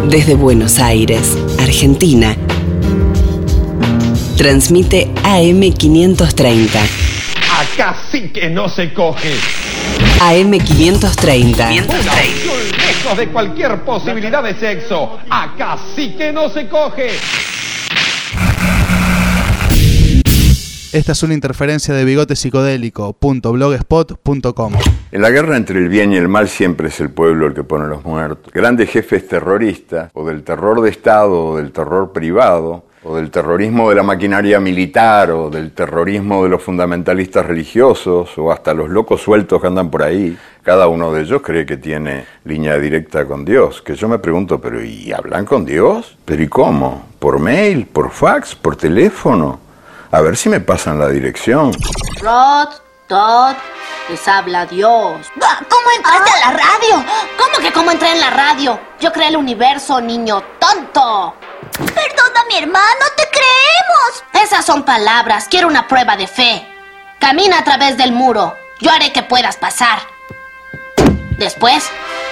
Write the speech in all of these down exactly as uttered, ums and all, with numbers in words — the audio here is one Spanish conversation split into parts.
Desde Buenos Aires, Argentina, transmite A M quinientos treinta. Acá sí que no se coge. A M quinientos treinta. Una opción lejos de cualquier posibilidad de sexo. Acá sí que no se coge. Esta es una interferencia de bigote psicodélico punto blogspot punto com. En la guerra entre el bien y el mal siempre es el pueblo el que pone los muertos. Grandes jefes terroristas, o del terror de Estado, o del terror privado, o del terrorismo de la maquinaria militar, o del terrorismo de los fundamentalistas religiosos, o hasta los locos sueltos que andan por ahí. Cada uno de ellos cree que tiene línea directa con Dios. Que yo me pregunto, ¿pero y hablan con Dios? ¿Pero y cómo? ¿Por mail? ¿Por fax? ¿Por teléfono? A ver si me pasan la dirección. Rod, Todd, les habla Dios. ¿Cómo entraste ah. a la radio? ¿Cómo que cómo entré en la radio? Yo creé el universo, niño tonto. Perdona, mi hermano, te creemos. Esas son palabras. Quiero una prueba de fe. Camina a través del muro. Yo haré que puedas pasar. Después...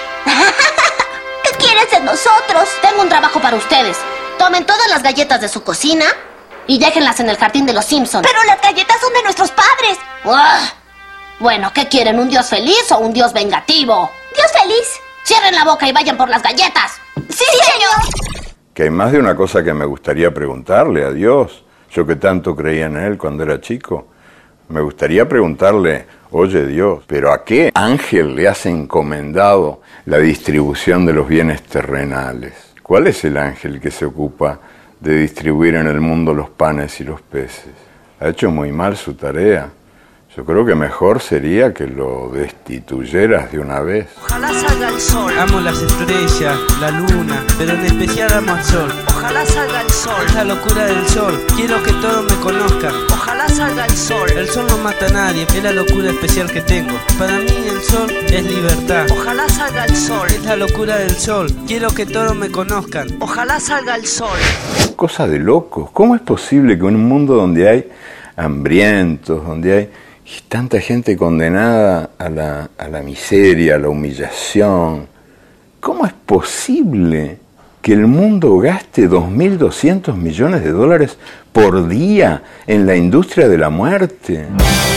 ¿Qué quieres de nosotros? Tengo un trabajo para ustedes. Tomen todas las galletas de su cocina y déjenlas en el jardín de los Simpsons. Pero las galletas son de nuestros padres. ¡Ugh! Bueno, ¿qué quieren? ¿Un dios feliz o un dios vengativo? ¿Dios feliz? Cierren la boca y vayan por las galletas. Sí, señor. Que hay más de una cosa que me gustaría preguntarle a Dios. Yo que tanto creía en Él cuando era chico. Me gustaría preguntarle, oye Dios, ¿pero a qué ángel le has encomendado la distribución de los bienes terrenales? ¿Cuál es el ángel que se ocupa de distribuir en el mundo los panes y los peces? Ha hecho muy mal su tarea. Yo creo que mejor sería que lo destituyeras de una vez. Ojalá salga el sol. Amo las estrellas, la luna, pero en especial amo al sol. Ojalá salga el sol. Es la locura del sol. Quiero que todos me conozcan. Ojalá salga el sol. El sol no mata a nadie, es la locura especial que tengo. Para mí el sol es libertad. Ojalá salga el sol. Es la locura del sol. Quiero que todos me conozcan. Ojalá salga el sol. Cosa de locos. ¿Cómo es posible que en un mundo donde hay hambrientos, donde hay y tanta gente condenada a la, a la miseria, a la humillación, ¿cómo es posible que el mundo gaste dos mil doscientos millones de dólares por día en la industria de la muerte?